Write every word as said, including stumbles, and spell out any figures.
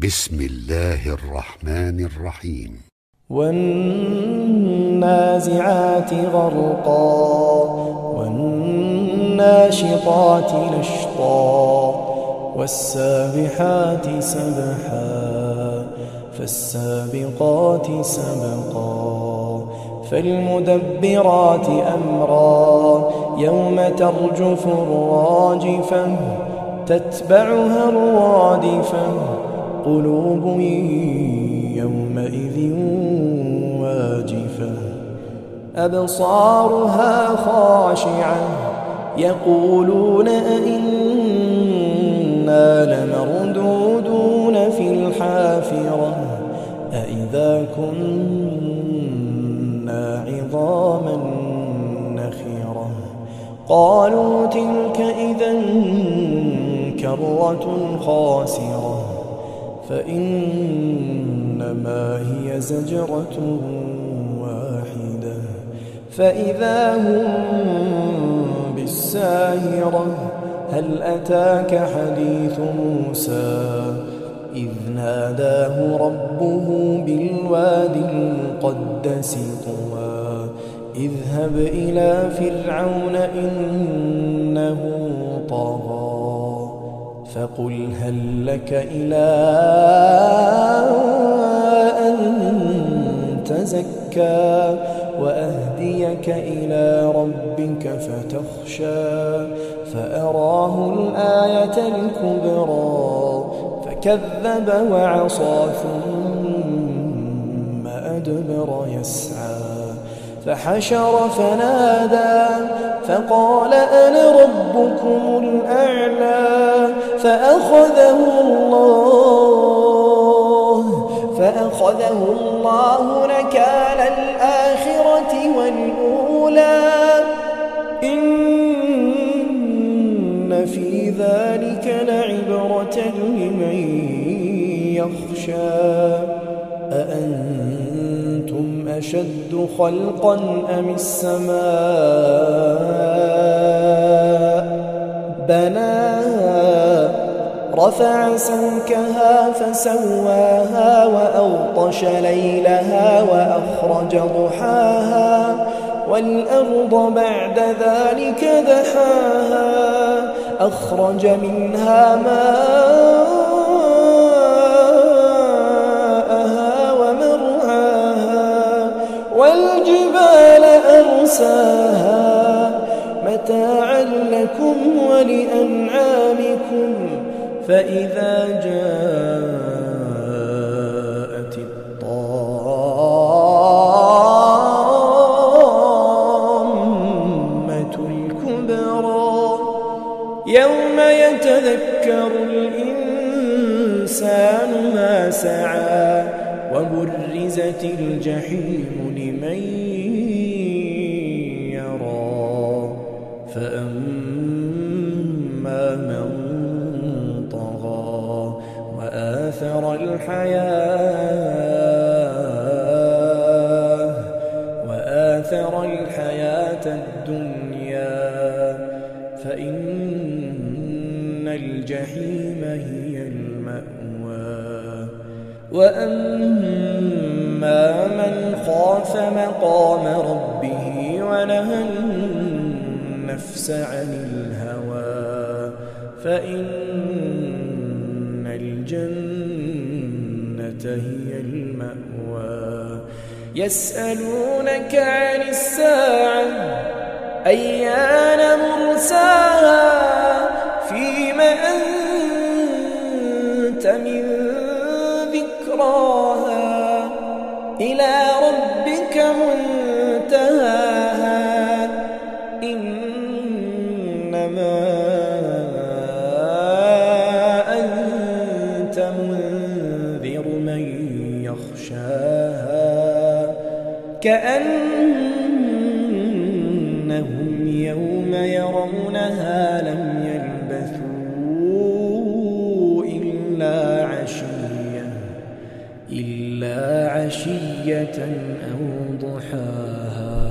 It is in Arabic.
بسم الله الرحمن الرحيم. والنازعات غرقا والناشطات نشطا والسابحات سبحا فالسابقات سبقا فالمدبرات أمرا يوم ترجف الراجفة تتبعها الرادفة قلوب يومئذ واجفة أبصارها خاشعة يقولون أئنا لمردودون في الحافرة أئذا كنا عظاما نخرة قالوا تلك إذا كرة خاسرة فإنما هي زجرة واحدة فإذا هم بالساهرة هل أتاك حديث موسى إذ ناداه ربه بالوادي المقدس طوى اذهب إلى فرعون إنه طغى فقل هل لك إلى أن تزكى وأهديك إلى ربك فتخشى فأراه الآية الكبرى فكذب وعصى ثم أدبر يسعى فحشر فنادى فقال أنا ربكم الأعلى فأخذه الله فأخذه الله نكال الآخرة والأولى إن في ذلك لعبرة لمن يخشى أأنتم أشد خلقا أم السماء بناها رفع سمكها فسواها وأغطش ليلها وأخرج ضحاها والأرض بعد ذلك دحاها أخرج منها ماءها ومرعاها والجبال أرساها متاعا لكم ولأنعامكم فإذا جاءت الطامة الكبرى يوم يتذكر الإنسان ما سعى وبرزت الجحيم لمن يرى فأما من طغى وآثر الحياة وآثر الحياة الدنيا فإن الجحيم هي المأوى وأما من خاف مقام ربه ونهى النفس عن الهوى فإن الجنة هي المأوى يسألونك عن الساعة أيان مرساها فيم أنت من ذكراها إلى ربك منتهاها إنما أنت منذر من يخشاها كأنهم يوم يرونها لم يلبثوا إلا عشية إلا عشية أو ضحاها.